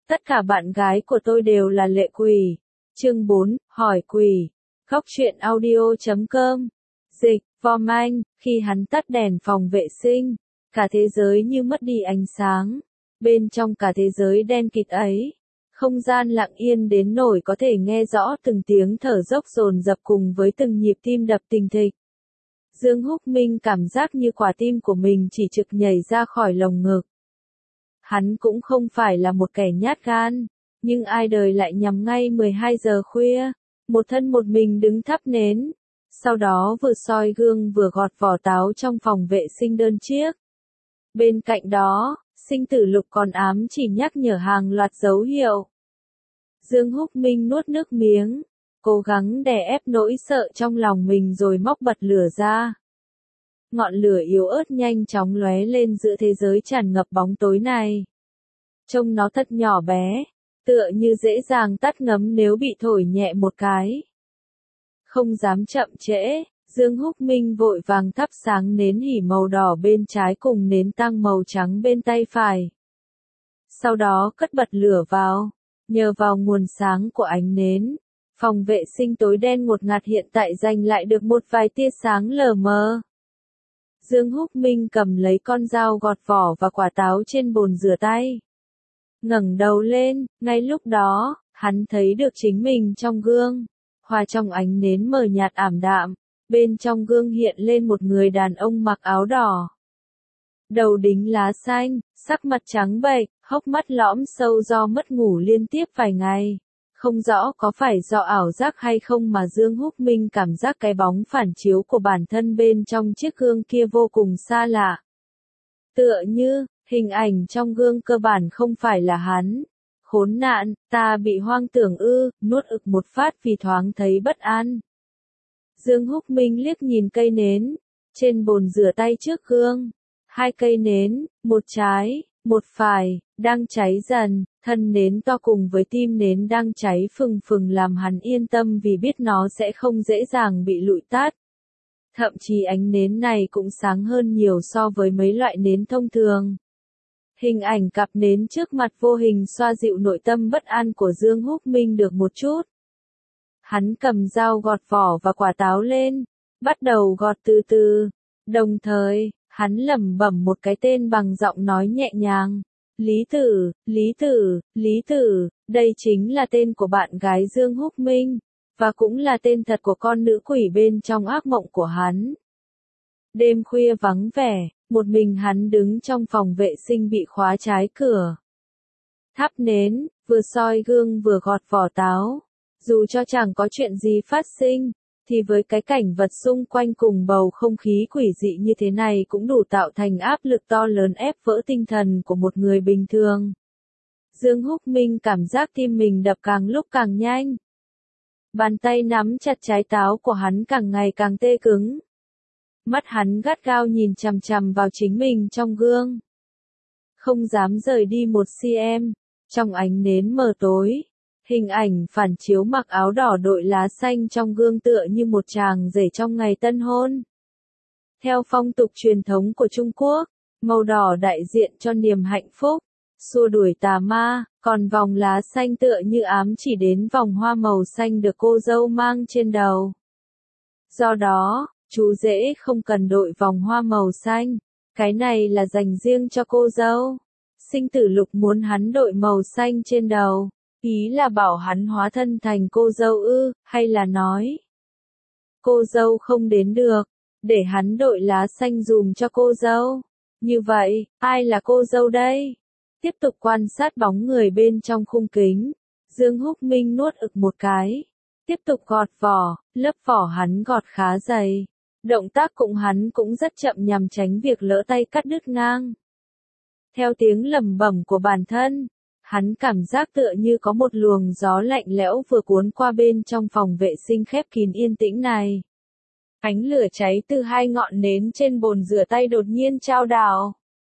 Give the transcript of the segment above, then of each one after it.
Tất cả bạn gái của tôi đều là lệ quỷ. Chương 4, hỏi quỷ. Góc truyện audio.com. Dịch, Vom Anh, khi hắn tắt đèn phòng vệ sinh, cả thế giới như mất đi ánh sáng. Bên trong cả thế giới đen kịt ấy, không gian lặng yên đến nỗi có thể nghe rõ từng tiếng thở dốc dồn dập cùng với từng nhịp tim đập thình thịch. Dương Húc Minh cảm giác như quả tim của mình chỉ trực nhảy ra khỏi lồng ngực. Hắn cũng không phải là một kẻ nhát gan, nhưng ai đời lại nhắm ngay 12 giờ khuya, một thân một mình đứng thắp nến, sau đó vừa soi gương vừa gọt vỏ táo trong phòng vệ sinh đơn chiếc. Bên cạnh đó, sinh tử lục còn ám chỉ nhắc nhở hàng loạt dấu hiệu. Dương Húc Minh nuốt nước miếng, cố gắng đè ép nỗi sợ trong lòng mình rồi móc bật lửa ra. Ngọn lửa yếu ớt nhanh chóng lóe lên giữa thế giới tràn ngập bóng tối này. Trông nó thật nhỏ bé, tựa như dễ dàng tắt ngấm nếu bị thổi nhẹ một cái. Không dám chậm trễ, Dương Húc Minh vội vàng thắp sáng nến hỉ màu đỏ bên trái cùng nến tăng màu trắng bên tay phải. Sau đó cất bật lửa vào, nhờ vào nguồn sáng của ánh nến, phòng vệ sinh tối đen ngột ngạt hiện tại giành lại được một vài tia sáng lờ mờ. Dương Húc Minh cầm lấy con dao gọt vỏ và quả táo trên bồn rửa tay. Ngẩng đầu lên, ngay lúc đó, hắn thấy được chính mình trong gương, hòa trong ánh nến mờ nhạt ảm đạm, bên trong gương hiện lên một người đàn ông mặc áo đỏ. Đầu đính lá xanh, sắc mặt trắng bệch, hốc mắt lõm sâu do mất ngủ liên tiếp vài ngày. Không rõ có phải do ảo giác hay không mà Dương Húc Minh cảm giác cái bóng phản chiếu của bản thân bên trong chiếc gương kia vô cùng xa lạ. Tựa như, hình ảnh trong gương cơ bản không phải là hắn. Khốn nạn, ta bị hoang tưởng ư, nuốt ực một phát vì thoáng thấy bất an. Dương Húc Minh liếc nhìn cây nến, trên bồn rửa tay trước gương. Hai cây nến, một trái, một phải, đang cháy dần, thân nến to cùng với tim nến đang cháy phừng phừng làm hắn yên tâm vì biết nó sẽ không dễ dàng bị lụi tắt. Thậm chí ánh nến này cũng sáng hơn nhiều so với mấy loại nến thông thường. Hình ảnh cặp nến trước mặt vô hình xoa dịu nội tâm bất an của Dương Húc Minh được một chút. Hắn cầm dao gọt vỏ và quả táo lên, bắt đầu gọt từ từ, đồng thời, hắn lẩm bẩm một cái tên bằng giọng nói nhẹ nhàng. Lý Tử, Lý Tử, Lý Tử, đây chính là tên của bạn gái Dương Húc Minh, và cũng là tên thật của con nữ quỷ bên trong ác mộng của hắn. Đêm khuya vắng vẻ, một mình hắn đứng trong phòng vệ sinh bị khóa trái cửa. Thắp nến, vừa soi gương vừa gọt vỏ táo. Dù cho chẳng có chuyện gì phát sinh, thì với cái cảnh vật xung quanh cùng bầu không khí quỷ dị như thế này cũng đủ tạo thành áp lực to lớn ép vỡ tinh thần của một người bình thường. Dương Húc Minh cảm giác tim mình đập càng lúc càng nhanh. Bàn tay nắm chặt trái táo của hắn càng ngày càng tê cứng. Mắt hắn gắt gao nhìn chằm chằm vào chính mình trong gương. Không dám rời đi một cm, trong ánh nến mờ tối. Hình ảnh phản chiếu mặc áo đỏ đội lá xanh trong gương tựa như một chàng rể trong ngày tân hôn. Theo phong tục truyền thống của Trung Quốc, màu đỏ đại diện cho niềm hạnh phúc, xua đuổi tà ma, còn vòng lá xanh tựa như ám chỉ đến vòng hoa màu xanh được cô dâu mang trên đầu. Do đó, chú rể không cần đội vòng hoa màu xanh, cái này là dành riêng cho cô dâu. Sinh tử lục muốn hắn đội màu xanh trên đầu. Ý là bảo hắn hóa thân thành cô dâu ư, hay là nói cô dâu không đến được, để hắn đội lá xanh dùm cho cô dâu. Như vậy, ai là cô dâu đây? Tiếp tục quan sát bóng người bên trong khung kính, Dương Húc Minh nuốt ực một cái. Tiếp tục gọt vỏ, lớp vỏ hắn gọt khá dày. Động tác hắn cũng rất chậm nhằm tránh việc lỡ tay cắt đứt ngang. Theo tiếng lẩm bẩm của bản thân, hắn cảm giác tựa như có một luồng gió lạnh lẽo vừa cuốn qua bên trong phòng vệ sinh khép kín yên tĩnh này. Ánh lửa cháy từ hai ngọn nến trên bồn rửa tay đột nhiên chao đảo.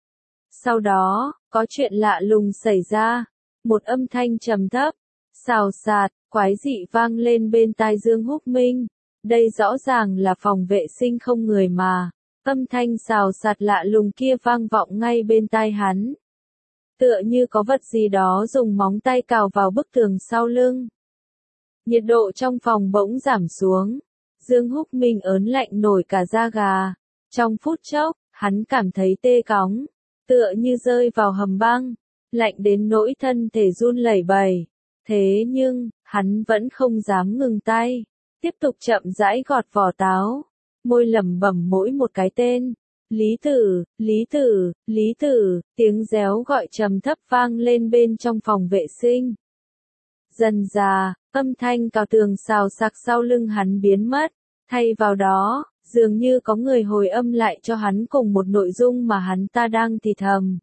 Sau đó, có chuyện lạ lùng xảy ra. Một âm thanh trầm thấp, xào xạc, quái dị vang lên bên tai Dương Húc Minh. Đây rõ ràng là phòng vệ sinh không người mà. Âm thanh xào xạc lạ lùng kia vang vọng ngay bên tai hắn. tựa như có vật gì đó dùng móng tay cào vào bức tường sau lưng. Nhiệt độ trong phòng bỗng giảm xuống. Dương Húc Minh ớn lạnh nổi cả da gà. Trong phút chốc, hắn cảm thấy tê cóng, tựa như rơi vào hầm băng, lạnh đến nỗi thân thể run lẩy bẩy. Thế nhưng, hắn vẫn không dám ngừng tay, tiếp tục chậm rãi gọt vỏ táo, môi lẩm bẩm mỗi một cái tên. Lý Tử, Lý Tử, Lý Tử, tiếng réo gọi trầm thấp vang lên bên trong phòng vệ sinh. Dần dà, âm thanh cào tường xào xạc sau lưng hắn biến mất, thay vào đó, dường như có người hồi âm lại cho hắn cùng một nội dung mà hắn ta đang thì thầm.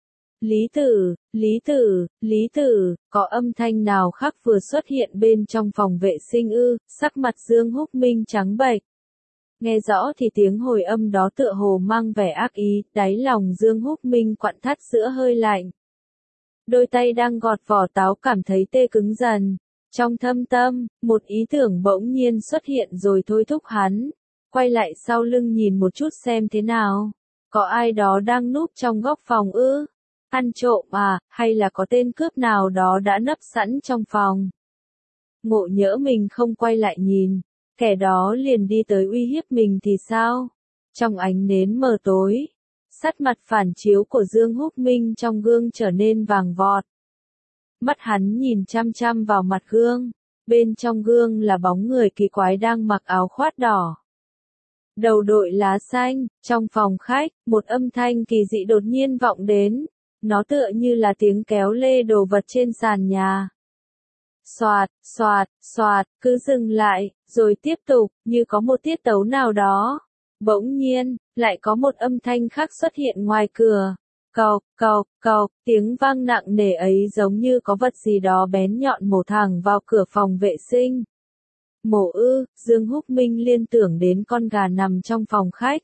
Lý Tử, Lý Tử, Lý Tử, có âm thanh nào khác vừa xuất hiện bên trong phòng vệ sinh ư? Sắc mặt Dương Húc Minh trắng bệch. Nghe rõ thì tiếng hồi âm đó tựa hồ mang vẻ ác ý, đáy lòng Dương Húc Minh quặn thắt giữa hơi lạnh. Đôi tay đang gọt vỏ táo cảm thấy tê cứng dần. Trong thâm tâm, một ý tưởng bỗng nhiên xuất hiện rồi thôi thúc hắn. Quay lại sau lưng nhìn một chút xem thế nào. Có ai đó đang núp trong góc phòng ư? Ăn trộm à, hay là có tên cướp nào đó đã nấp sẵn trong phòng? Ngộ nhỡ mình không quay lại nhìn, kẻ đó liền đi tới uy hiếp mình thì sao? Trong ánh nến mờ tối, sắc mặt phản chiếu của Dương Húc Minh trong gương trở nên vàng vọt. Mắt hắn nhìn chăm chăm vào mặt gương, bên trong gương là bóng người kỳ quái đang mặc áo khoác đỏ. Đầu đội lá xanh, trong phòng khách, một âm thanh kỳ dị đột nhiên vọng đến, nó tựa như là tiếng kéo lê đồ vật trên sàn nhà. Xoạt, xoạt, xoạt, cứ dừng lại, rồi tiếp tục, như có một tiết tấu nào đó. Bỗng nhiên, lại có một âm thanh khác xuất hiện ngoài cửa. Cộc, cộc, cộc, tiếng vang nặng nề ấy giống như có vật gì đó bén nhọn mổ thẳng vào cửa phòng vệ sinh. Mổ ư, Dương Húc Minh liên tưởng đến con gà nằm trong phòng khách.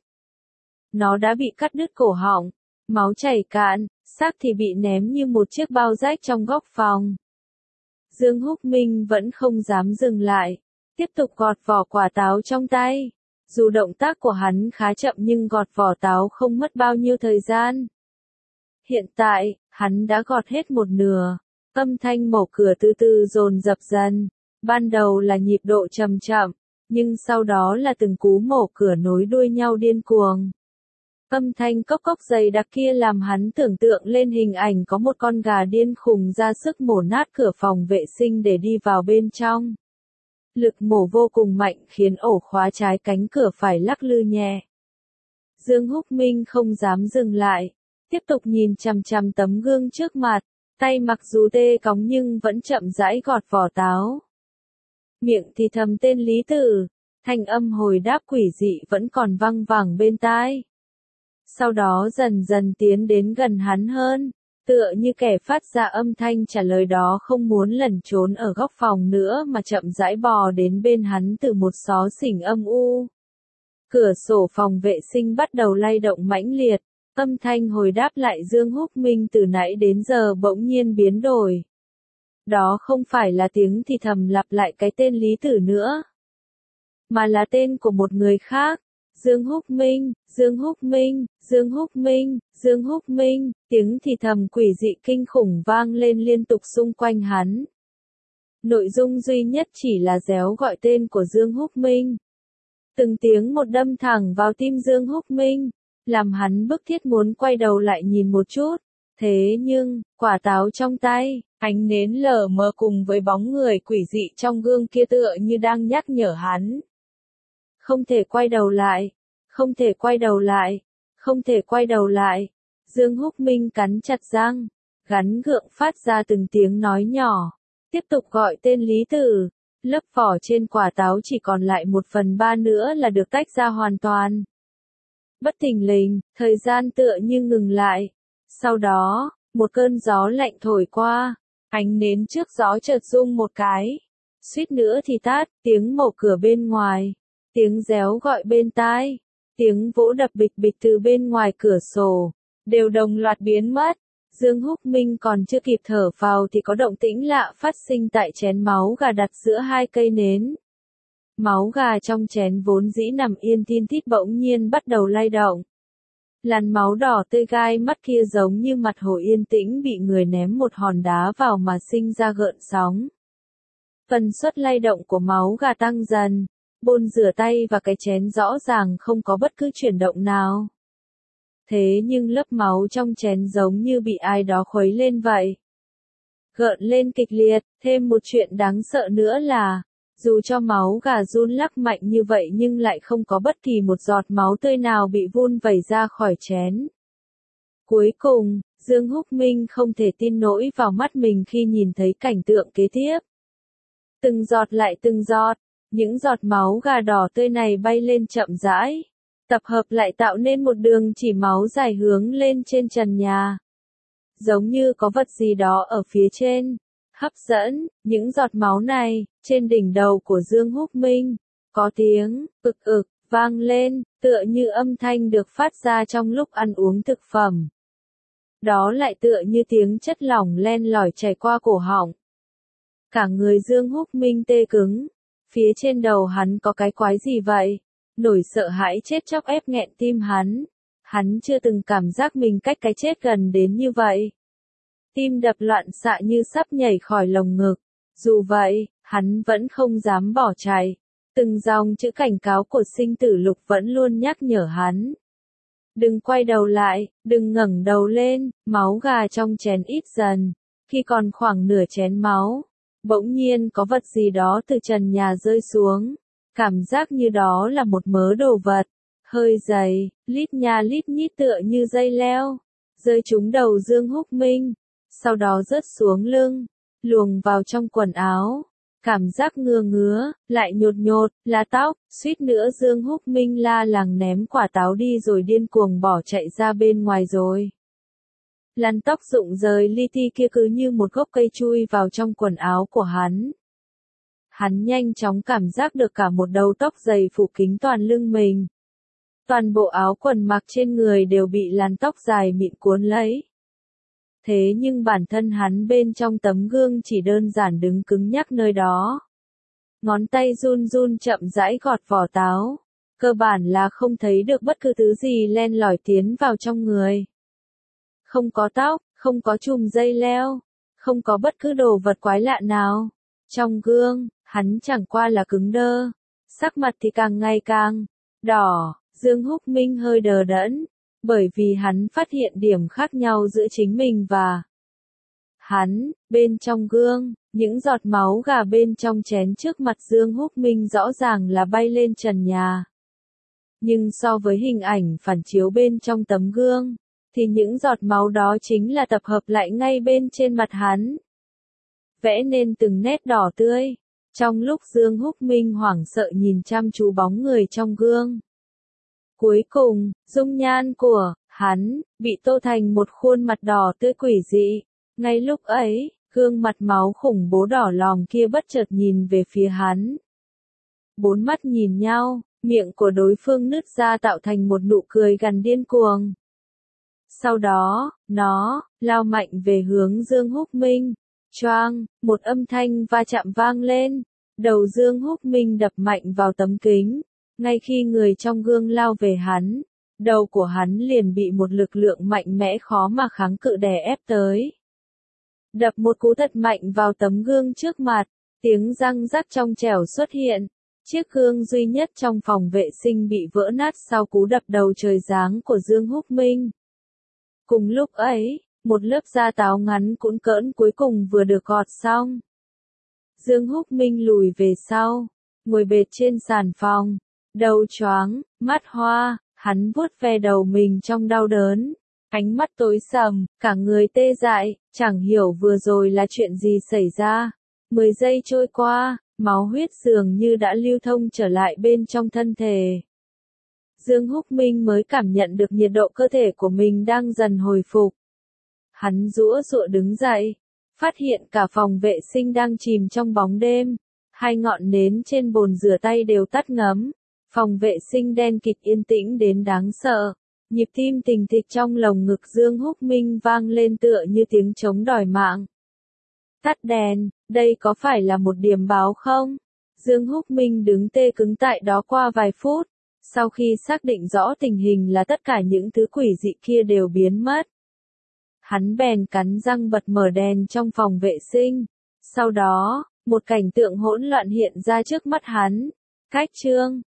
Nó đã bị cắt đứt cổ họng, máu chảy cạn, xác thì bị ném như một chiếc bao rách trong góc phòng. Dương Húc Minh vẫn không dám dừng lại, tiếp tục gọt vỏ quả táo trong tay. Dù động tác của hắn khá chậm nhưng gọt vỏ táo không mất bao nhiêu thời gian. Hiện tại, hắn đã gọt hết một nửa. Âm thanh mổ cửa từ từ dồn dập dần. Ban đầu là nhịp độ chậm chậm, nhưng sau đó là từng cú mổ cửa nối đuôi nhau điên cuồng. Âm thanh cốc cốc dày đặc kia làm hắn tưởng tượng lên hình ảnh có một con gà điên khùng ra sức mổ nát cửa phòng vệ sinh để đi vào bên trong. Lực mổ vô cùng mạnh khiến ổ khóa trái cánh cửa phải lắc lư nhẹ. Dương Húc Minh không dám dừng lại, tiếp tục nhìn chằm chằm tấm gương trước mặt, tay mặc dù tê cóng nhưng vẫn chậm rãi gọt vỏ táo. Miệng thì thầm tên Lý Tử, thanh âm hồi đáp quỷ dị vẫn còn văng vẳng bên tai. Sau đó dần dần tiến đến gần hắn hơn, tựa như kẻ phát ra âm thanh trả lời đó không muốn lẩn trốn ở góc phòng nữa mà chậm rãi bò đến bên hắn từ một xó xỉnh âm u. Cửa sổ phòng vệ sinh bắt đầu lay động mãnh liệt, âm thanh hồi đáp lại Dương Húc Minh từ nãy đến giờ bỗng nhiên biến đổi. Đó không phải là tiếng thì thầm lặp lại cái tên Lý Tử nữa, mà là tên của một người khác. Dương Húc Minh, Dương Húc Minh, Dương Húc Minh, Dương Húc Minh, tiếng thì thầm quỷ dị kinh khủng vang lên liên tục xung quanh hắn. Nội dung duy nhất chỉ là réo gọi tên của Dương Húc Minh. Từng tiếng một đâm thẳng vào tim Dương Húc Minh, làm hắn bức thiết muốn quay đầu lại nhìn một chút. Thế nhưng, quả táo trong tay, ánh nến lờ mờ cùng với bóng người quỷ dị trong gương kia tựa như đang nhắc nhở hắn. Không thể quay đầu lại, không thể quay đầu lại, không thể quay đầu lại. Dương Húc Minh cắn chặt răng, gắn gượng phát ra từng tiếng nói nhỏ, tiếp tục gọi tên Lý Tử. Lớp vỏ trên quả táo chỉ còn lại 1/3 nữa là được tách ra hoàn toàn. Bất thình lình, thời gian tựa như ngừng lại. Sau đó, một cơn gió lạnh thổi qua, ánh nến trước gió chợt rung một cái. Suýt nữa thì tắt, tiếng mổ cửa bên ngoài, tiếng réo gọi bên tai, tiếng vỗ đập bịch bịch từ bên ngoài cửa sổ, đều đồng loạt biến mất. Dương Húc Minh còn chưa kịp thở phào thì có động tĩnh lạ phát sinh tại chén máu gà đặt giữa hai cây nến. Máu gà trong chén vốn dĩ nằm yên thin thít bỗng nhiên bắt đầu lay động. Làn máu đỏ tươi gai mắt kia giống như mặt hồ yên tĩnh bị người ném một hòn đá vào mà sinh ra gợn sóng. Tần suất lay động của máu gà tăng dần, bồn rửa tay và cái chén rõ ràng không có bất cứ chuyển động nào. Thế nhưng lớp máu trong chén giống như bị ai đó khuấy lên vậy. Gợn lên kịch liệt, thêm một chuyện đáng sợ nữa là, dù cho máu gà run lắc mạnh như vậy nhưng lại không có bất kỳ một giọt máu tươi nào bị vun vẩy ra khỏi chén. Cuối cùng, Dương Húc Minh không thể tin nổi vào mắt mình khi nhìn thấy cảnh tượng kế tiếp. Từng giọt lại từng giọt, những giọt máu gà đỏ tươi này bay lên chậm rãi, tập hợp lại tạo nên một đường chỉ máu dài hướng lên trên trần nhà. Giống như có vật gì đó ở phía trên, hấp dẫn, những giọt máu này, trên đỉnh đầu của Dương Húc Minh, có tiếng, ực ực, vang lên, tựa như âm thanh được phát ra trong lúc ăn uống thực phẩm. Đó lại tựa như tiếng chất lỏng len lỏi chảy qua cổ họng. Cả người Dương Húc Minh tê cứng, phía trên đầu hắn có cái quái gì vậy? Nỗi sợ hãi chết chóc ép nghẹn tim hắn chưa từng cảm giác mình cách cái chết gần đến như vậy. Tim đập loạn xạ như sắp nhảy khỏi lồng ngực, dù vậy, hắn vẫn không dám bỏ chạy. Từng dòng chữ cảnh cáo của sinh tử lục vẫn luôn nhắc nhở hắn. Đừng quay đầu lại, đừng ngẩng đầu lên, máu gà trong chén ít dần. Khi còn khoảng nửa chén máu, bỗng nhiên có vật gì đó từ trần nhà rơi xuống. Cảm giác như đó là một mớ đồ vật, hơi dày, lít nha lít nhít tựa như dây leo, rơi trúng đầu Dương Húc Minh, sau đó rớt xuống lưng, luồn vào trong quần áo. Cảm giác ngứa ngứa, lại nhột nhột, là tóc, suýt nữa Dương Húc Minh la làng ném quả táo đi rồi điên cuồng bỏ chạy ra bên ngoài rồi. Làn tóc rụng rời li ti kia cứ như một gốc cây chui vào trong quần áo của hắn. Hắn nhanh chóng cảm giác được cả một đầu tóc dày phủ kín toàn lưng mình. Toàn bộ áo quần mặc trên người đều bị làn tóc dài mịn cuốn lấy. Thế nhưng bản thân hắn bên trong tấm gương chỉ đơn giản đứng cứng nhắc nơi đó. Ngón tay run run chậm rãi gọt vỏ táo. Cơ bản là không thấy được bất cứ thứ gì len lỏi tiến vào trong người. Không có tóc, không có chùm dây leo, không có bất cứ đồ vật quái lạ nào. Trong gương, hắn chẳng qua là cứng đơ. Sắc mặt thì càng ngày càng đỏ. Dương Húc Minh hơi đờ đẫn, bởi vì hắn phát hiện điểm khác nhau giữa chính mình và hắn. Bên trong gương, những giọt máu gà bên trong chén trước mặt Dương Húc Minh rõ ràng là bay lên trần nhà. Nhưng so với hình ảnh phản chiếu bên trong tấm gương, thì những giọt máu đó chính là tập hợp lại ngay bên trên mặt hắn, vẽ nên từng nét đỏ tươi. Trong lúc Dương Húc Minh hoảng sợ nhìn chăm chú bóng người trong gương, cuối cùng, dung nhan của hắn bị tô thành một khuôn mặt đỏ tươi quỷ dị. Ngay lúc ấy, gương mặt máu khủng bố đỏ lòm kia bất chợt nhìn về phía hắn. Bốn mắt nhìn nhau, miệng của đối phương nứt ra tạo thành một nụ cười gằn điên cuồng. Sau đó, nó lao mạnh về hướng Dương Húc Minh. Choang, một âm thanh va chạm vang lên. Đầu Dương Húc Minh đập mạnh vào tấm kính. Ngay khi người trong gương lao về hắn, đầu của hắn liền bị một lực lượng mạnh mẽ khó mà kháng cự đè ép tới. Đập một cú thật mạnh vào tấm gương trước mặt, tiếng răng rắc trong trẻo xuất hiện. Chiếc gương duy nhất trong phòng vệ sinh bị vỡ nát sau cú đập đầu trời giáng của Dương Húc Minh. Cùng lúc ấy, một lớp da táo ngắn cũn cỡn cuối cùng vừa được gọt xong. Dương Húc Minh lùi về sau, ngồi bệt trên sàn phòng, đầu choáng, mắt hoa, hắn vuốt ve đầu mình trong đau đớn, ánh mắt tối sầm, cả người tê dại, chẳng hiểu vừa rồi là chuyện gì xảy ra. 10 giây trôi qua, máu huyết dường như đã lưu thông trở lại bên trong thân thể. Dương Húc Minh mới cảm nhận được nhiệt độ cơ thể của mình đang dần hồi phục. Hắn giũa giụa đứng dậy, phát hiện cả phòng vệ sinh đang chìm trong bóng đêm. 2 ngọn nến trên bồn rửa tay đều tắt ngấm. Phòng vệ sinh đen kịt yên tĩnh đến đáng sợ. Nhịp tim thình thịch trong lồng ngực Dương Húc Minh vang lên tựa như tiếng trống đòi mạng. Tắt đèn, đây có phải là một điểm báo không? Dương Húc Minh đứng tê cứng tại đó qua vài phút. Sau khi xác định rõ tình hình là tất cả những thứ quỷ dị kia đều biến mất, hắn bèn cắn răng bật mở đèn trong phòng vệ sinh. Sau đó, một cảnh tượng hỗn loạn hiện ra trước mắt hắn. Cách chương